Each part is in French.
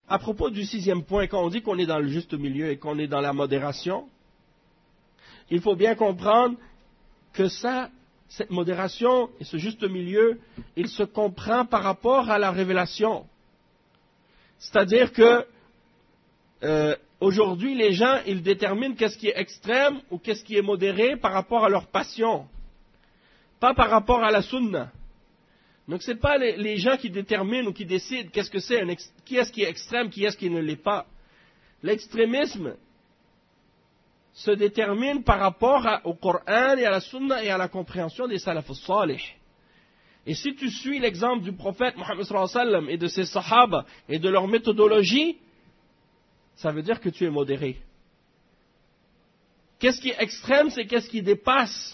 à propos du 6e point, quand on dit qu'on est dans le juste milieu et qu'on est dans la modération, il faut bien comprendre que cette modération et ce juste milieu, il se comprend par rapport à la révélation. C'est-à-dire que aujourd'hui, les gens, ils déterminent qu'est-ce qui est extrême ou qu'est-ce qui est modéré par rapport à leur passion, pas par rapport à la sunna. Donc ce n'est pas les gens qui déterminent ou qui décident qu'est-ce que c'est, qui est-ce qui est extrême, qui est-ce qui ne l'est pas. L'extrémisme se détermine par rapport au Coran et à la sunna et à la compréhension des salaf salih. Et si tu suis l'exemple du prophète Mohammed sallallahu alayhi wa sallam et de ses sahaba et de leur méthodologie, ça veut dire que tu es modéré. Qu'est-ce qui est extrême, c'est qu'est-ce qui dépasse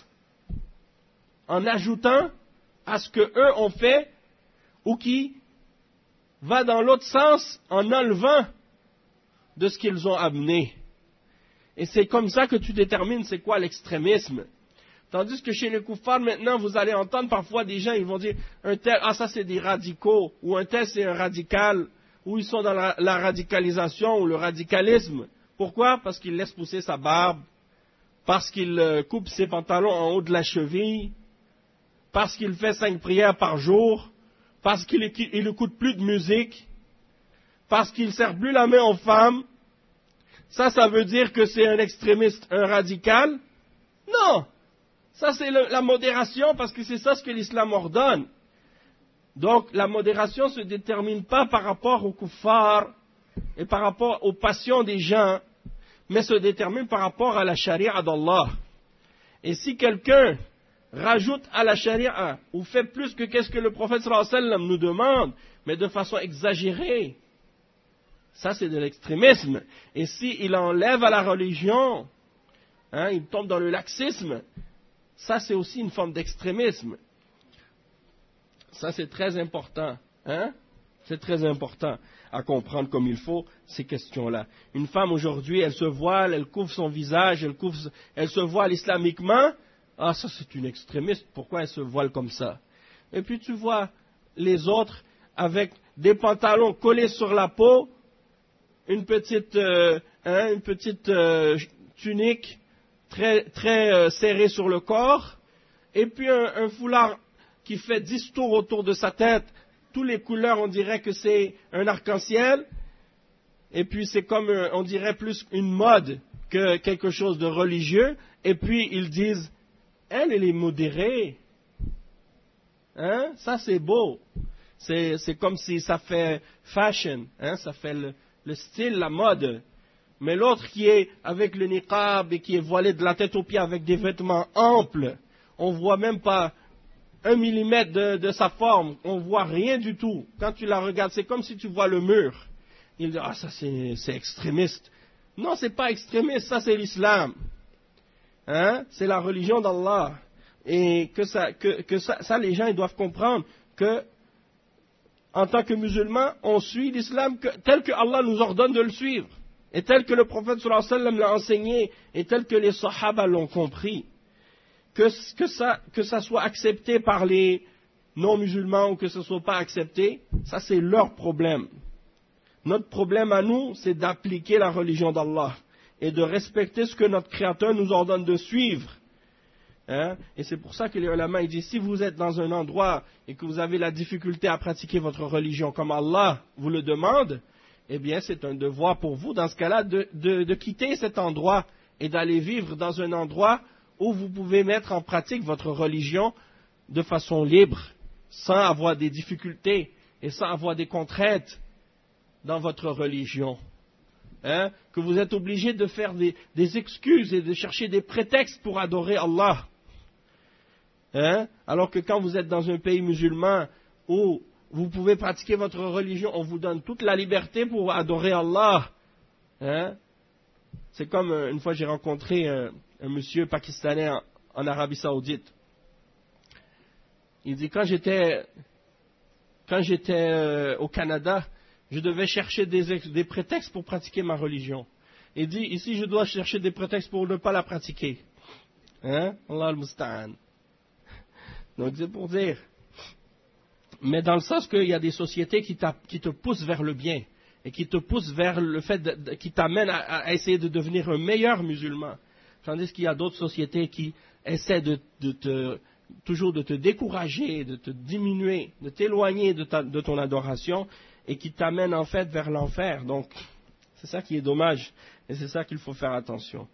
en ajoutant à ce qu'eux ont fait ou qui va dans l'autre sens en enlevant de ce qu'ils ont amené. Et c'est comme ça que tu détermines c'est quoi l'extrémisme. Tandis que chez les kuffars, maintenant, vous allez entendre parfois des gens, ils vont dire, un tel, ça c'est des radicaux, ou un tel c'est un radical, ou ils sont dans la radicalisation ou le radicalisme. Pourquoi? Parce qu'il laisse pousser sa barbe, parce qu'il coupe ses pantalons en haut de la cheville, parce qu'il fait 5 prières par jour, parce qu'il n'écoute plus de musique, parce qu'il ne serre plus la main aux femmes. Ça veut dire que c'est un extrémiste, un radical? Non! Ça, c'est la modération, parce que c'est ça ce que l'islam ordonne. Donc, la modération ne se détermine pas par rapport aux kuffars et par rapport aux passions des gens, mais se détermine par rapport à la charia d'Allah. Et si quelqu'un rajoute à la charia ou fait plus que qu'est-ce que le prophète sallallahu alayhi wa sallam nous demande, mais de façon exagérée, ça c'est de l'extrémisme. Et s'il enlève à la religion, il tombe dans le laxisme, ça c'est aussi une forme d'extrémisme. Ça c'est très important. C'est très important à comprendre comme il faut ces questions-là. Une femme aujourd'hui, elle se voile, elle couvre son visage, elle se voile islamiquement. Ah, ça c'est une extrémiste, pourquoi elle se voile comme ça? Et puis tu vois les autres avec des pantalons collés sur la peau, une petite tunique très serrée sur le corps, et puis un foulard qui fait 10 tours autour de sa tête, toutes les couleurs on dirait que c'est un arc-en-ciel, et puis c'est comme on dirait plus une mode que quelque chose de religieux, et puis ils disent elle est modérée. Ça c'est beau. C'est comme si ça fait fashion, ça fait le style, la mode. Mais l'autre qui est avec le niqab et qui est voilé de la tête aux pieds avec des vêtements amples, on ne voit même pas 1 millimètre de sa forme, on ne voit rien du tout. Quand tu la regardes, c'est comme si tu vois le mur. Il dit, ça c'est extrémiste. Non, c'est pas extrémiste, ça c'est l'islam. C'est la religion d'Allah. Et que ça, les gens ils doivent comprendre que, en tant que musulmans, on suit l'islam tel que Allah nous ordonne de le suivre, et tel que le prophète sallallahu alayhi wa sallam l'a enseigné, et tel que les sahaba l'ont compris. Que ça soit accepté par les non-musulmans ou que ce ne soit pas accepté, ça c'est leur problème. Notre problème à nous, c'est d'appliquer la religion d'Allah et de respecter ce que notre Créateur nous ordonne de suivre. Et c'est pour ça que les ulama ils disent, si vous êtes dans un endroit et que vous avez la difficulté à pratiquer votre religion comme Allah vous le demande, eh bien c'est un devoir pour vous dans ce cas-là de quitter cet endroit et d'aller vivre dans un endroit où vous pouvez mettre en pratique votre religion de façon libre, sans avoir des difficultés et sans avoir des contraintes dans votre religion. Que vous êtes obligé de faire des excuses et de chercher des prétextes pour adorer Allah. Alors que quand vous êtes dans un pays musulman où vous pouvez pratiquer votre religion, on vous donne toute la liberté pour adorer Allah. C'est comme une fois j'ai rencontré un monsieur pakistanais en Arabie Saoudite. Il dit quand j'étais au Canada, je devais chercher des prétextes pour pratiquer ma religion. Il dit ici je dois chercher des prétextes pour ne pas la pratiquer. Allah al-Musta'an. Donc c'est pour dire. Mais dans le sens qu'il y a des sociétés qui te poussent vers le bien et qui te pousse vers le fait, qui t'amène à essayer de devenir un meilleur musulman. Tandis qu'il y a d'autres sociétés qui essaient toujours de te décourager, de te diminuer, de t'éloigner de ton adoration et qui t'amènent en fait vers l'enfer. Donc, c'est ça qui est dommage et c'est ça qu'il faut faire attention.